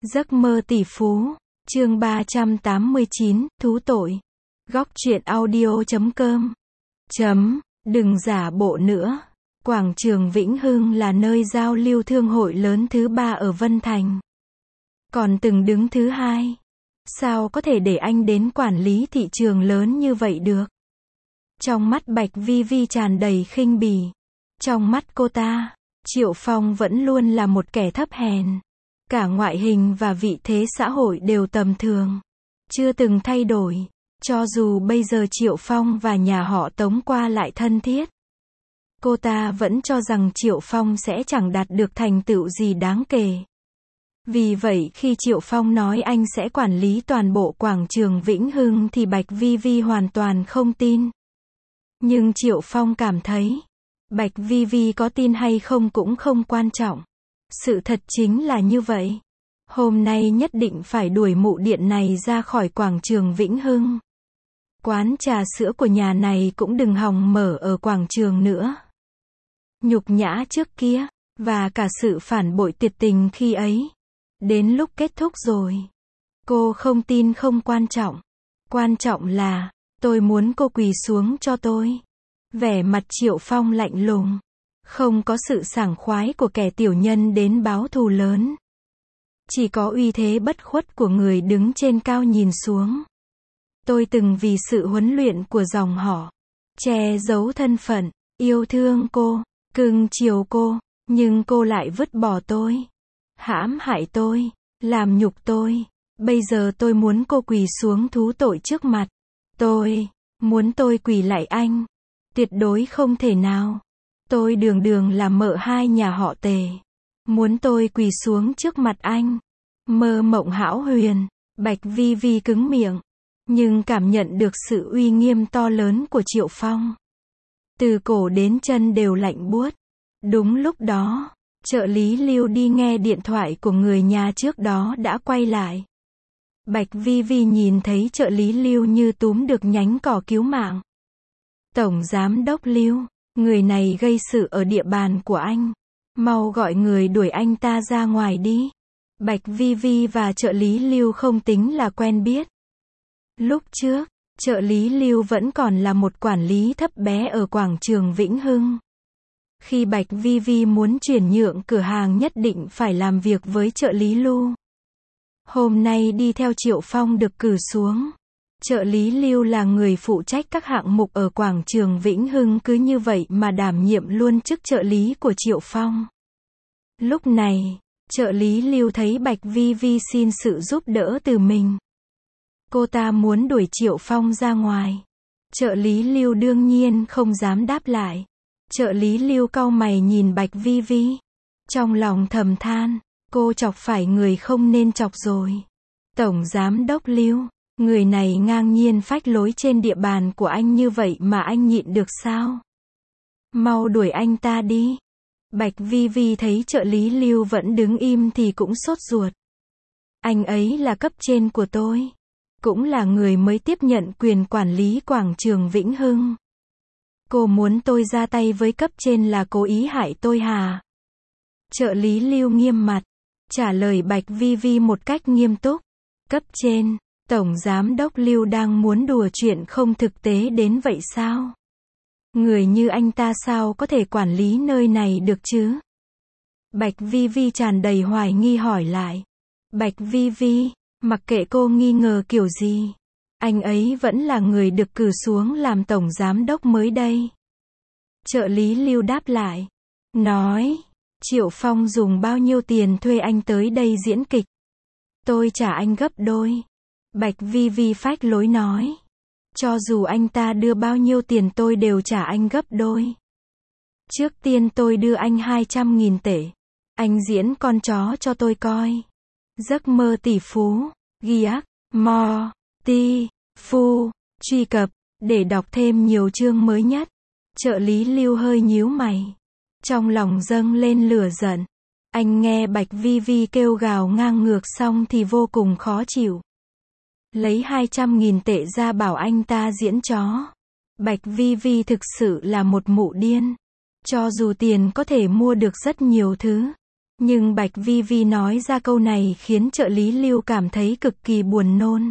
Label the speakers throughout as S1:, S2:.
S1: Giấc mơ tỷ phú, chương 389, thú tội. Góc truyện audio.com. Đừng giả bộ nữa. Quảng trường Vĩnh Hưng là nơi giao lưu thương hội lớn thứ 3 ở Vân Thành. Còn từng đứng thứ 2. Sao có thể để anh đến quản lý thị trường lớn như vậy được? Trong mắt Bạch Vi Vi tràn đầy khinh bỉ. Trong mắt cô ta, Triệu Phong vẫn luôn là một kẻ thấp hèn. Cả ngoại hình và vị thế xã hội đều tầm thường. Chưa từng thay đổi. Cho dù bây giờ Triệu Phong và nhà họ Tống qua lại thân thiết. Cô ta vẫn cho rằng Triệu Phong sẽ chẳng đạt được thành tựu gì đáng kể. Vì vậy khi Triệu Phong nói anh sẽ quản lý toàn bộ quảng trường Vĩnh Hưng thì Bạch Vi Vi hoàn toàn không tin. Nhưng Triệu Phong cảm thấy, Bạch Vi Vi có tin hay không cũng không quan trọng. Sự thật chính là như vậy. Hôm nay nhất định phải đuổi mụ điện này ra khỏi quảng trường Vĩnh Hưng. Quán trà sữa của nhà này cũng đừng hòng mở ở quảng trường nữa. Nhục nhã trước kia, và cả sự phản bội tuyệt tình khi ấy. Đến lúc kết thúc rồi. Cô không tin không quan trọng. Quan trọng là, tôi muốn cô quỳ xuống cho tôi. Vẻ mặt Triệu Phong lạnh lùng. Không có sự sảng khoái của kẻ tiểu nhân đến báo thù lớn. Chỉ có uy thế bất khuất của người đứng trên cao nhìn xuống. Tôi từng vì sự huấn luyện của dòng họ, che giấu thân phận, yêu thương cô, cưng chiều cô, nhưng cô lại vứt bỏ tôi, hãm hại tôi, làm nhục tôi. Bây giờ tôi muốn cô quỳ xuống thú tội trước mặt. Tôi muốn tôi quỳ lại anh. Tuyệt đối không thể nào. Tôi đường đường là mợ hai nhà họ Tề. Muốn tôi quỳ xuống trước mặt anh. Mơ mộng hão huyền. Bạch Vi Vi cứng miệng. Nhưng cảm nhận được sự uy nghiêm to lớn của Triệu Phong. Từ cổ đến chân đều lạnh buốt. Đúng lúc đó, trợ lý Lưu đi nghe điện thoại của người nhà trước đó đã quay lại. Bạch Vi Vi nhìn thấy trợ lý Lưu như túm được nhánh cỏ cứu mạng. Tổng giám đốc Lưu, người này gây sự ở địa bàn của anh. Mau gọi người đuổi anh ta ra ngoài đi. Bạch Vi Vi và trợ lý Lưu không tính là quen biết. Lúc trước, trợ lý Lưu vẫn còn là một quản lý thấp bé ở quảng trường Vĩnh Hưng. Khi Bạch Vi Vi muốn chuyển nhượng cửa hàng nhất định phải làm việc với trợ lý Lưu. Hôm nay đi theo Triệu Phong được cử xuống. Trợ lý Lưu là người phụ trách các hạng mục ở quảng trường Vĩnh Hưng, cứ như vậy mà đảm nhiệm luôn chức trợ lý của Triệu Phong. Lúc này, trợ lý Lưu thấy Bạch Vi Vi xin sự giúp đỡ từ mình. Cô ta muốn đuổi Triệu Phong ra ngoài. Trợ lý Lưu đương nhiên không dám đáp lại. Trợ lý Lưu cau mày nhìn Bạch Vi Vi. Trong lòng thầm than, cô chọc phải người không nên chọc rồi. Tổng giám đốc Lưu, người này ngang nhiên phách lối trên địa bàn của anh như vậy mà anh nhịn được sao? Mau đuổi anh ta đi. Bạch Vi Vi thấy trợ lý Lưu vẫn đứng im thì cũng sốt ruột. Anh ấy là cấp trên của tôi. Cũng là người mới tiếp nhận quyền quản lý quảng trường Vĩnh Hưng. Cô muốn tôi ra tay với cấp trên là cố ý hại tôi hả? Trợ lý Lưu nghiêm mặt, trả lời Bạch Vi Vi một cách nghiêm túc. Cấp trên, tổng giám đốc Lưu đang muốn đùa chuyện không thực tế đến vậy sao? Người như anh ta sao có thể quản lý nơi này được chứ? Bạch Vi Vi tràn đầy hoài nghi hỏi lại. Bạch Vi Vi, mặc kệ cô nghi ngờ kiểu gì, anh ấy vẫn là người được cử xuống làm tổng giám đốc mới đây. Trợ lý Lưu đáp lại. Nói, Triệu Phong dùng bao nhiêu tiền thuê anh tới đây diễn kịch? Tôi trả anh gấp đôi. Bạch Vi Vi phách lối nói. Cho dù anh ta đưa bao nhiêu tiền tôi đều trả anh gấp đôi. Trước tiên tôi đưa anh 200.000 tệ. Anh diễn con chó cho tôi coi. Giấc mơ tỷ phú. Giac Mo Ti Phu. Truy cập để đọc thêm nhiều chương mới nhất. Trợ lý Lưu hơi nhíu mày. Trong lòng dâng lên lửa giận. Anh nghe Bạch Vi Vi kêu gào ngang ngược xong thì vô cùng khó chịu. Lấy 200.000 tệ ra bảo anh ta diễn chó. Bạch Vi Vi thực sự là một mụ điên. Cho dù tiền có thể mua được rất nhiều thứ, Nhưng Bạch Vi Vi nói ra câu này khiến trợ lý Lưu cảm thấy cực kỳ buồn nôn.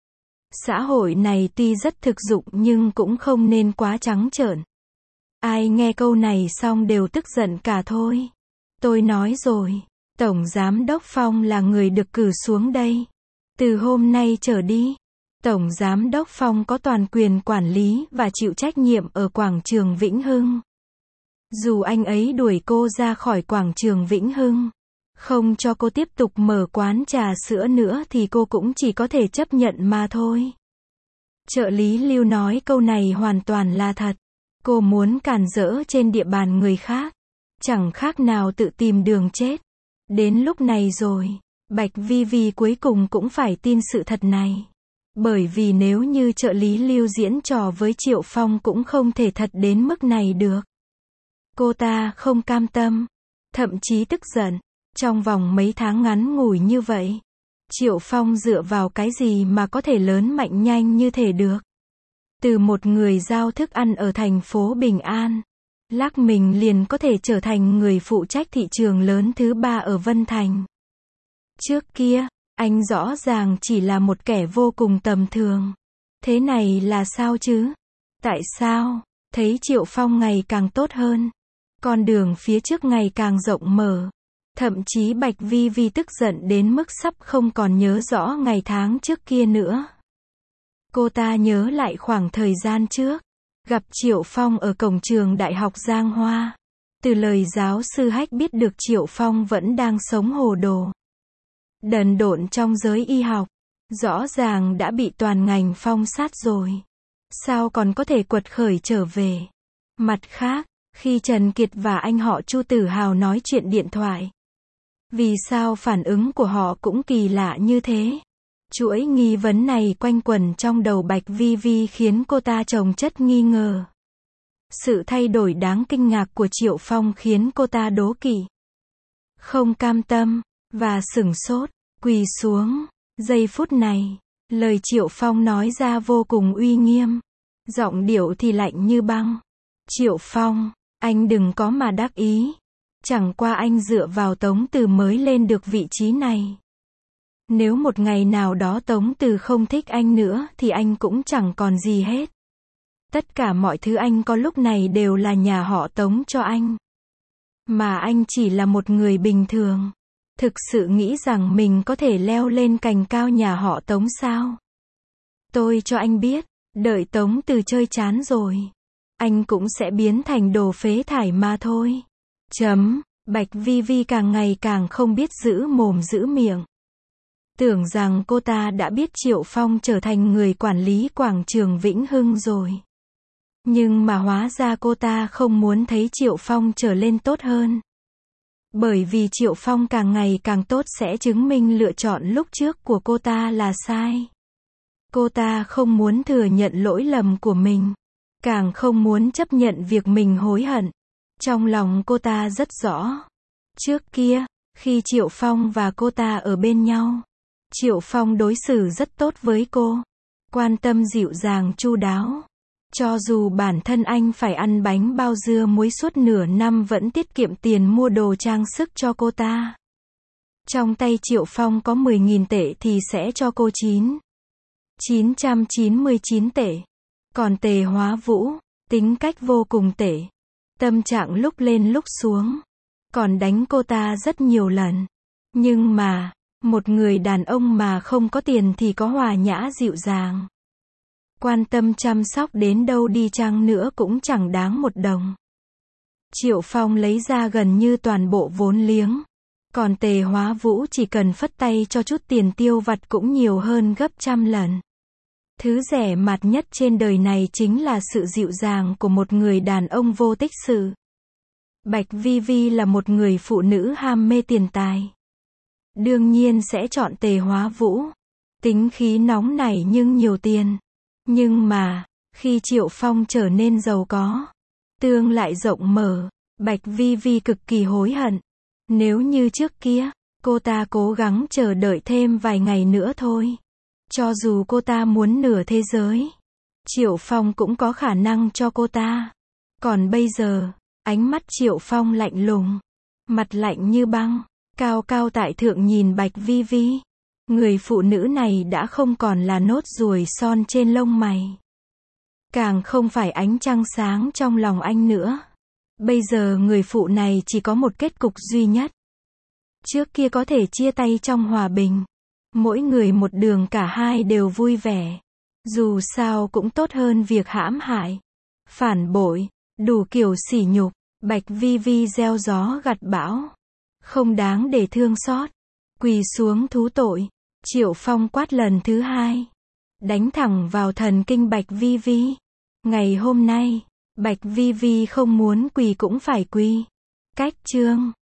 S1: Xã hội này tuy rất thực dụng nhưng cũng không nên quá trắng trợn. Ai nghe câu này xong đều tức giận cả thôi. Tôi nói rồi, Tổng Giám đốc Phong là người được cử xuống đây. Từ hôm nay trở đi, Tổng Giám đốc Phong có toàn quyền quản lý và chịu trách nhiệm ở quảng trường Vĩnh Hưng. Dù anh ấy đuổi cô ra khỏi quảng trường Vĩnh Hưng, không cho cô tiếp tục mở quán trà sữa nữa thì cô cũng chỉ có thể chấp nhận mà thôi. Trợ lý Lưu nói câu này hoàn toàn là thật. Cô muốn càn rỡ trên địa bàn người khác. Chẳng khác nào tự tìm đường chết. Đến lúc này rồi, Bạch Vi Vi cuối cùng cũng phải tin sự thật này. Bởi vì nếu như trợ lý Lưu diễn trò với Triệu Phong cũng không thể thật đến mức này được. Cô ta không cam tâm, thậm chí tức giận. Trong vòng mấy tháng ngắn ngủi như vậy, Triệu Phong dựa vào cái gì mà có thể lớn mạnh nhanh như thế được? Từ một người giao thức ăn ở thành phố Bình An, lắc mình liền có thể trở thành người phụ trách thị trường lớn thứ 3 ở Vân Thành. Trước kia, anh rõ ràng chỉ là một kẻ vô cùng tầm thường. Thế này là sao chứ? Tại sao? Thấy Triệu Phong ngày càng tốt hơn. Con đường phía trước ngày càng rộng mở. Thậm chí Bạch Vi Vi tức giận đến mức sắp không còn nhớ rõ ngày tháng trước kia nữa. Cô ta nhớ lại khoảng thời gian trước, gặp Triệu Phong ở cổng trường Đại học Giang Hoa. Từ lời giáo sư Hách biết được Triệu Phong vẫn đang sống hồ đồ, đần độn trong giới y học. Rõ ràng đã bị toàn ngành phong sát rồi. Sao còn có thể quật khởi trở về? Mặt khác, khi Trần Kiệt và anh họ Chu Tử Hào nói chuyện điện thoại, vì sao phản ứng của họ cũng kỳ lạ như thế? Chuỗi nghi vấn này quanh quẩn trong đầu Bạch Vi Vi khiến cô ta chồng chất nghi ngờ. Sự thay đổi đáng kinh ngạc của Triệu Phong khiến cô ta đố kỵ, không cam tâm, và sửng sốt, quỳ xuống. Giây phút này, lời Triệu Phong nói ra vô cùng uy nghiêm. Giọng điệu thì lạnh như băng. Triệu Phong, anh đừng có mà đắc ý. Chẳng qua anh dựa vào Tống Từ mới lên được vị trí này. Nếu một ngày nào đó Tống Từ không thích anh nữa thì anh cũng chẳng còn gì hết. Tất cả mọi thứ anh có lúc này đều là nhà họ Tống cho anh. Mà anh chỉ là một người bình thường. Thực sự nghĩ rằng mình có thể leo lên cành cao nhà họ Tống sao? Tôi cho anh biết, đợi Tống Từ chơi chán rồi, anh cũng sẽ biến thành đồ phế thải mà thôi. Bạch Vi Vi càng ngày càng không biết giữ mồm giữ miệng. Tưởng rằng cô ta đã biết Triệu Phong trở thành người quản lý quảng trường Vĩnh Hưng rồi. Nhưng mà hóa ra cô ta không muốn thấy Triệu Phong trở lên tốt hơn. Bởi vì Triệu Phong càng ngày càng tốt sẽ chứng minh lựa chọn lúc trước của cô ta là sai. Cô ta không muốn thừa nhận lỗi lầm của mình. Càng không muốn chấp nhận việc mình hối hận. Trong lòng cô ta rất rõ. Trước kia, khi Triệu Phong và cô ta ở bên nhau, Triệu Phong đối xử rất tốt với cô. Quan tâm dịu dàng chu đáo. Cho dù bản thân anh phải ăn bánh bao dưa muối suốt nửa năm vẫn tiết kiệm tiền mua đồ trang sức cho cô ta. Trong tay Triệu Phong có 10.000 tệ thì sẽ cho cô 999 tệ. Còn Tề Hóa Vũ, tính cách vô cùng tệ. Tâm trạng lúc lên lúc xuống. Còn đánh cô ta rất nhiều lần. Nhưng mà, một người đàn ông mà không có tiền thì có hòa nhã dịu dàng. Quan tâm chăm sóc đến đâu đi chăng nữa cũng chẳng đáng một đồng. Triệu Phong lấy ra gần như toàn bộ vốn liếng. Còn Tề Hóa Vũ chỉ cần phất tay cho chút tiền tiêu vặt cũng nhiều hơn gấp trăm lần. Thứ rẻ mạt nhất trên đời này chính là sự dịu dàng của một người đàn ông vô tích sự. Bạch Vi Vi là một người phụ nữ ham mê tiền tài. Đương nhiên sẽ chọn Tề Hóa Vũ. Tính khí nóng nảy nhưng nhiều tiền. Nhưng mà, khi Triệu Phong trở nên giàu có, tương lại rộng mở, Bạch Vi Vi cực kỳ hối hận. Nếu như trước kia, cô ta cố gắng chờ đợi thêm vài ngày nữa thôi. Cho dù cô ta muốn nửa thế giới, Triệu Phong cũng có khả năng cho cô ta. Còn bây giờ, ánh mắt Triệu Phong lạnh lùng, mặt lạnh như băng. Cao cao tại thượng nhìn Bạch Vi Vi. Người phụ nữ này đã không còn là nốt ruồi son trên lông mày. Càng không phải ánh trăng sáng trong lòng anh nữa. Bây giờ người phụ này chỉ có một kết cục duy nhất. Trước kia có thể chia tay trong hòa bình. Mỗi người một đường, cả hai đều vui vẻ. Dù sao cũng tốt hơn việc hãm hại, phản bội, đủ kiểu sỉ nhục. Bạch Vi Vi gieo gió gặt bão. Không đáng để thương xót. Quỳ xuống thú tội. Triệu Phong quát lần thứ hai. Đánh thẳng vào thần kinh Bạch Vi Vi. Ngày hôm nay, Bạch Vi Vi không muốn quỳ cũng phải quỳ. Cách chương